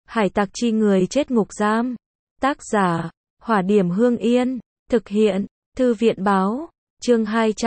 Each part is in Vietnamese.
Hải tặc chi người chết ngục giam. Tác giả, Hỏa Điểm Hương Yên. Thực hiện, Thư viện Báo. Chương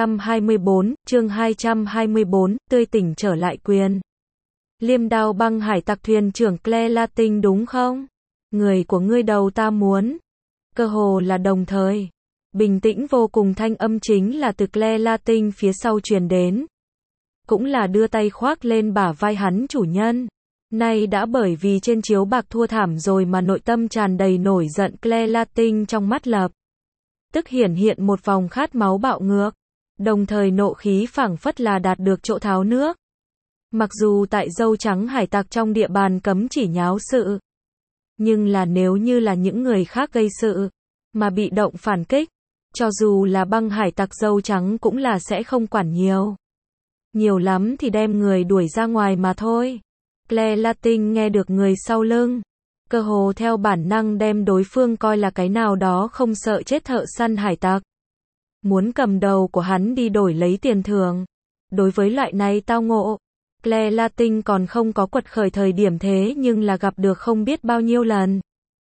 224, tươi tỉnh trở lại quyền. Liêm đao băng hải tặc thuyền trưởng Claire Latin đúng không? Người của ngươi đầu ta muốn. Cơ hồ là đồng thời. Bình tĩnh vô cùng thanh âm chính là từ Claire Latin phía sau truyền đến. Cũng là đưa tay khoác lên bả vai hắn chủ nhân. Nay đã bởi vì trên chiếu bạc thua thảm rồi mà nội tâm tràn đầy nổi giận, Claire Latin trong mắt lập tức hiển hiện một vòng khát máu bạo ngược. Đồng thời nộ khí phảng phất là đạt được chỗ tháo nước. Mặc dù tại dâu trắng hải tặc trong địa bàn cấm chỉ nháo sự. Nhưng là nếu như là những người khác gây sự, mà bị động phản kích, cho dù là băng hải tặc dâu trắng cũng là sẽ không quản nhiều. Nhiều lắm thì đem người đuổi ra ngoài mà thôi. Claire Latin nghe được người sau lưng. Cơ hồ theo bản năng đem đối phương coi là cái nào đó không sợ chết thợ săn hải tặc. Muốn cầm đầu của hắn đi đổi lấy tiền thưởng. Đối với loại này tao ngộ, Claire Latin còn không có quật khởi thời điểm thế nhưng là gặp được không biết bao nhiêu lần.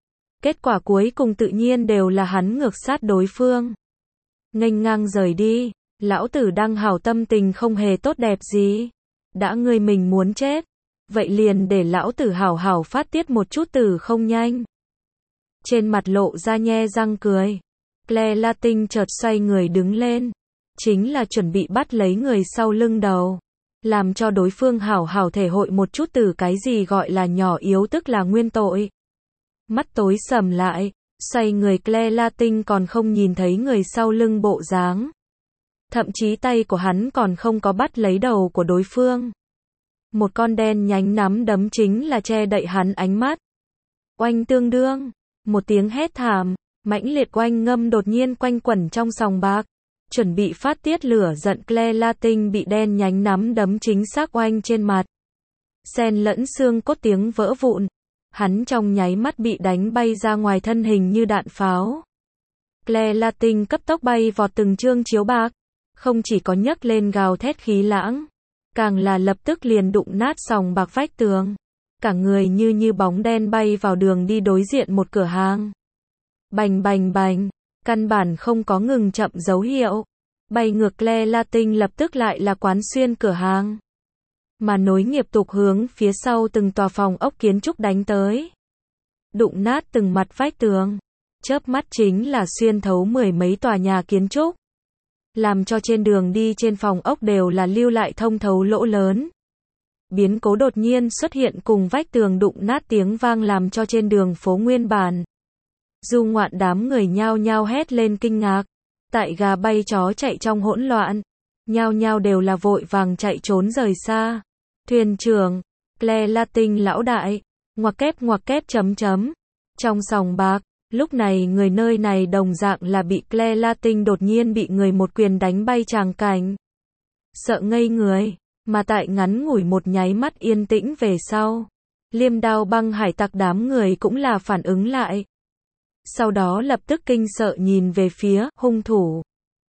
Kết quả cuối cùng tự nhiên đều là hắn ngược sát đối phương. Nghênh ngang rời đi, lão tử đang hảo tâm tình không hề tốt đẹp gì. Đã ngươi mình muốn chết, vậy liền để lão tử hảo hảo phát tiết một chút tử không nhanh. Trên mặt lộ ra nhe răng cười. Claire Latin chợt xoay người đứng lên. Chính là chuẩn bị bắt lấy người sau lưng đầu. Làm cho đối phương hảo hảo thể hội một chút từ cái gì gọi là nhỏ yếu tức là nguyên tội. Mắt tối sầm lại, xoay người Claire Latin còn không nhìn thấy người sau lưng bộ dáng. Thậm chí tay của hắn còn không có bắt lấy đầu của đối phương. Một con đen nhánh nắm đấm chính là che đậy hắn ánh mắt. Oanh tương đương, một tiếng hét thảm, mãnh liệt oanh ngâm đột nhiên quanh quẩn trong sòng bạc. Chuẩn bị phát tiết lửa giận Claire Latin bị đen nhánh nắm đấm chính xác oanh trên mặt. Xen lẫn xương cốt tiếng vỡ vụn. Hắn trong nháy mắt bị đánh bay ra ngoài, thân hình như đạn pháo. Claire Latin cấp tốc bay vọt từng chương chiếu bạc. Không chỉ có nhấc lên gào thét khí lãng, càng là lập tức liền đụng nát sòng bạc vách tường. Cả người như bóng đen bay vào đường đi đối diện một cửa hàng. Bành bành bành, căn bản không có ngừng chậm dấu hiệu. Bay ngược Claire Latin lập tức lại là quán xuyên cửa hàng. Mà nối nghiệp tục hướng phía sau từng tòa phòng ốc kiến trúc đánh tới. Đụng nát từng mặt vách tường. Chớp mắt chính là xuyên thấu mười mấy tòa nhà kiến trúc. Làm cho trên đường đi trên phòng ốc đều là lưu lại thông thấu lỗ lớn. Biến cố đột nhiên xuất hiện cùng vách tường đụng nát tiếng vang làm cho trên đường phố nguyên bản. Du ngoạn đám người nhao nhao hét lên kinh ngạc. Tại gà bay chó chạy trong hỗn loạn. Nhao nhao đều là vội vàng chạy trốn rời xa. Thuyền trưởng, Claire Latin lão đại, ngoặc kép chấm chấm. Trong sòng bạc, lúc này người nơi này đồng dạng là bị Claire Latin đột nhiên bị người một quyền đánh bay tràng cảnh. Sợ ngây người, mà tại ngắn ngủi một nháy mắt yên tĩnh về sau. Liêm đao băng hải tặc đám người cũng là phản ứng lại. Sau đó lập tức kinh sợ nhìn về phía hung thủ.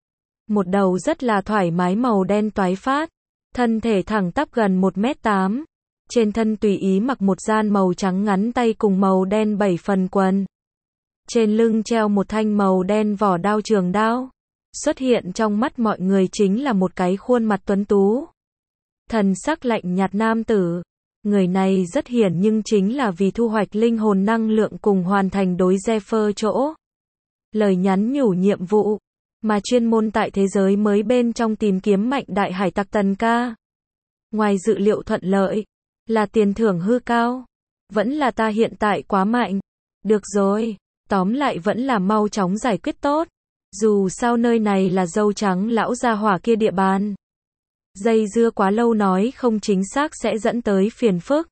Một đầu rất là thoải mái màu đen toái phát. Thân thể thẳng tắp gần 1m8. Trên thân tùy ý mặc một gian màu trắng ngắn tay cùng màu đen 7 phần quần. Trên lưng treo một thanh màu đen vỏ đao trường đao. Xuất hiện trong mắt mọi người chính là một cái khuôn mặt tuấn tú. Thần sắc lạnh nhạt nam tử. Người này rất hiển nhưng chính là vì thu hoạch linh hồn năng lượng cùng hoàn thành đối Zephyr chỗ. Lời nhắn nhủ nhiệm vụ. Mà chuyên môn tại thế giới mới bên trong tìm kiếm mạnh đại hải tặc Tần Ca. Ngoài dự liệu thuận lợi, là tiền thưởng hư cao. Vẫn là ta hiện tại quá mạnh. Được rồi, tóm lại vẫn là mau chóng giải quyết tốt. Dù sao nơi này là dâu trắng lão gia hỏa kia địa bàn. Dây dưa quá lâu nói không chính xác sẽ dẫn tới phiền phức.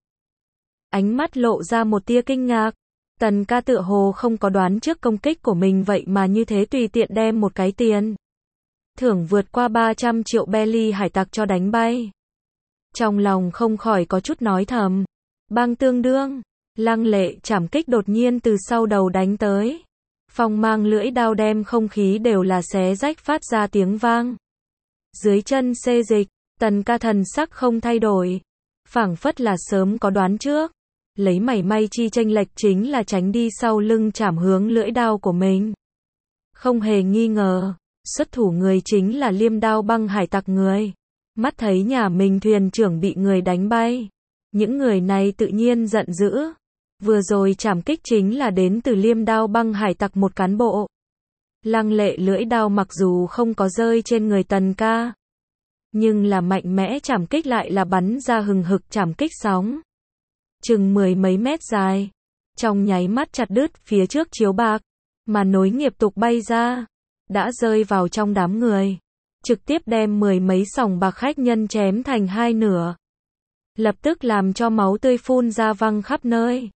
Ánh mắt lộ ra một tia kinh ngạc. Tần Ca tựa hồ không có đoán trước công kích của mình vậy mà như thế tùy tiện đem một cái tiền thưởng vượt qua 300 triệu belly hải tặc cho đánh bay. Trong lòng không khỏi có chút nói thầm. Bang tương đương, lăng lệ trảm kích đột nhiên từ sau đầu đánh tới. Phong mang lưỡi đao đem không khí đều là xé rách phát ra tiếng vang. Dưới chân xê dịch, Tần Ca thần sắc không thay đổi. Phảng phất là sớm có đoán trước. lấy mảy may chi chênh lệch chính là tránh đi sau lưng chảm hướng lưỡi đao của mình. Không hề nghi ngờ, xuất thủ người chính là Liêm Đao Băng hải tặc người. Mắt thấy nhà mình thuyền trưởng bị người đánh bay, những người này tự nhiên giận dữ. Vừa rồi trảm kích chính là đến từ Liêm Đao Băng hải tặc một cán bộ. Lăng lệ lưỡi đao mặc dù không có rơi trên người Tần Ca, nhưng là mạnh mẽ trảm kích lại là bắn ra hừng hực trảm kích sóng. Chừng 10 mấy mét dài, trong nháy mắt chặt đứt phía trước chiếu bạc, mà nối nghiệp tục bay ra, đã rơi vào trong đám người, trực tiếp đem 10 mấy sòng bạc khách nhân chém thành hai nửa. Lập tức làm cho máu tươi phun ra văng khắp nơi.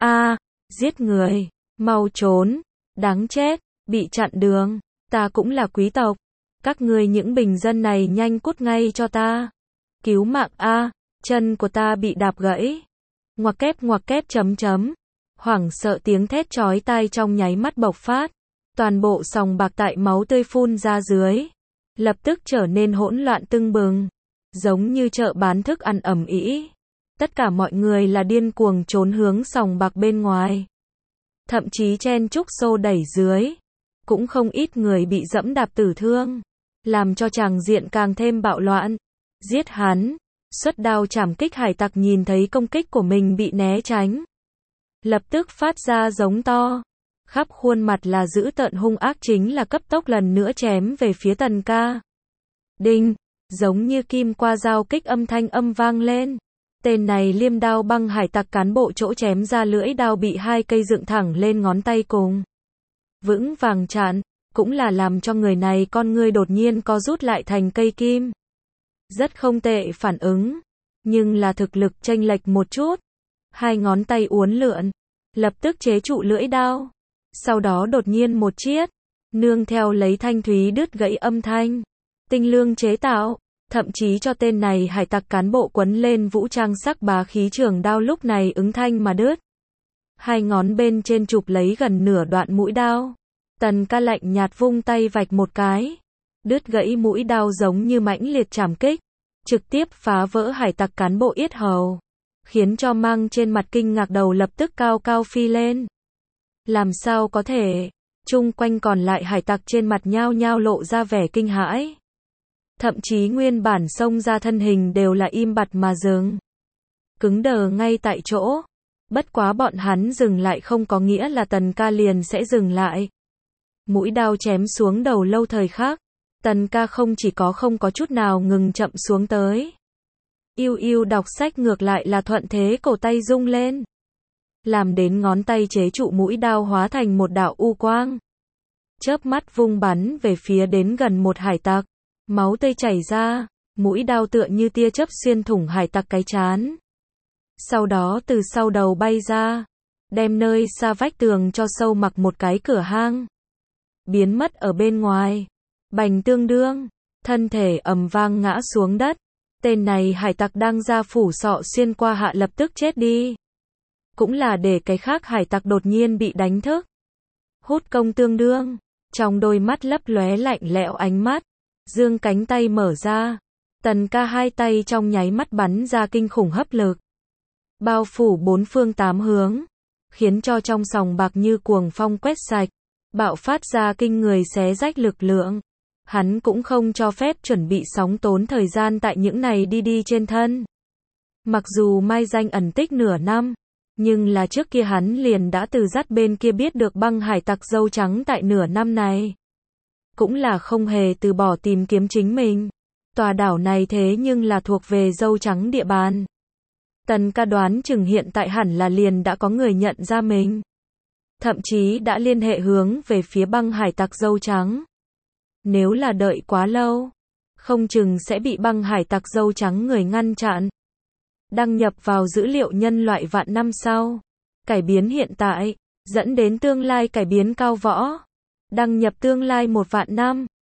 Giết người, mau trốn, đáng chết, bị chặn đường, ta cũng là quý tộc, các ngươi những bình dân này nhanh cút ngay cho ta. Cứu mạng a, chân của ta bị đạp gãy. Ngoặc kép chấm. Hoảng sợ tiếng thét chói tai trong nháy mắt bộc phát. Toàn bộ sòng bạc tại máu tươi phun ra dưới, lập tức trở nên hỗn loạn tưng bừng, giống như chợ bán thức ăn ầm ĩ. Tất cả mọi người là điên cuồng trốn hướng sòng bạc bên ngoài. Thậm chí chen chúc xô đẩy dưới, cũng không ít người bị dẫm đạp tử thương, làm cho tràng diện càng thêm bạo loạn. Giết hắn! Xuất đao chảm kích hải tặc nhìn thấy công kích của mình bị né tránh, lập tức phát ra giống to, khắp khuôn mặt là dữ tợn hung ác, chính là cấp tốc lần nữa chém về phía Tần Ca. Đinh! Giống như kim qua dao kích âm thanh vang lên. Tên này Liêm Đao Băng hải tặc cán bộ chỗ chém ra lưỡi đao bị hai cây dựng thẳng lên ngón tay cùng vững vàng chặn, cũng là làm cho người này con ngươi đột nhiên co rút lại thành cây kim. Rất không tệ phản ứng, nhưng là thực lực chênh lệch một chút. Hai ngón tay uốn lượn, lập tức chế trụ lưỡi đao. Sau đó đột nhiên một chiết, nương theo lấy thanh thúy đứt gãy âm thanh, tinh lương chế tạo, thậm chí cho tên này hải tặc cán bộ quấn lên vũ trang sắc bá khí trường đao lúc này ứng thanh mà đứt. Hai ngón bên trên chụp lấy gần nửa đoạn mũi đao. Tần Ca lạnh nhạt vung tay vạch một cái, đứt gãy mũi đao giống như mãnh liệt trảm kích, trực tiếp phá vỡ hải tặc cán bộ yết hầu, khiến cho mang trên mặt kinh ngạc đầu lập tức cao cao phi lên. Làm sao có thể? Chung quanh còn lại hải tặc trên mặt nhao nhao lộ ra vẻ kinh hãi. Thậm chí nguyên bản xông ra thân hình đều là im bặt mà dừng, cứng đờ ngay tại chỗ. Bất quá bọn hắn dừng lại không có nghĩa là Tần Ca liền sẽ dừng lại. Mũi đao chém xuống đầu lâu thời khắc, Tần Ca không chỉ không có chút nào ngừng chậm xuống tới. Yêu đọc sách ngược lại là thuận thế cổ tay rung lên, làm đến ngón tay chế trụ mũi đao hóa thành một đạo u quang, chớp mắt vung bắn về phía đến gần một hải tặc. Máu tươi chảy ra, mũi đao tựa như tia chớp xuyên thủng hải tặc cái trán. Sau đó từ sau đầu bay ra, đem nơi xa vách tường cho sâu mặc một cái cửa hang, biến mất ở bên ngoài. Bành tương đương, thân thể ầm vang ngã xuống đất. Tên này hải tặc đang ra phủ sọ xuyên qua hạ lập tức chết đi. Cũng là để cái khác hải tặc đột nhiên bị đánh thức. Hút công tương đương, trong đôi mắt lấp lóe lạnh lẽo ánh mắt, dương cánh tay mở ra. Tần Ca hai tay trong nháy mắt bắn ra kinh khủng hấp lực, bao phủ bốn phương tám hướng, khiến cho trong sòng bạc như cuồng phong quét sạch, bạo phát ra kinh người xé rách lực lượng. Hắn cũng không cho phép chuẩn bị sóng tốn thời gian tại những này đi trên thân. Mặc dù mai danh ẩn tích nửa năm, nhưng là trước kia hắn liền đã từ dắt bên kia biết được băng hải tặc dâu trắng tại nửa năm này. Cũng là không hề từ bỏ tìm kiếm chính mình. Tòa đảo này thế nhưng là thuộc về dâu trắng địa bàn. Tần Ca đoán chừng hiện tại hẳn là liền đã có người nhận ra mình. Thậm chí đã liên hệ hướng về phía băng hải tặc dâu trắng. Nếu là đợi quá lâu, không chừng sẽ bị băng hải tặc dâu trắng người ngăn chặn. Đăng nhập vào dữ liệu nhân loại vạn năm sau. Cải biến hiện tại, dẫn đến tương lai cải biến cao võ. Đăng nhập tương lai 1 vạn năm.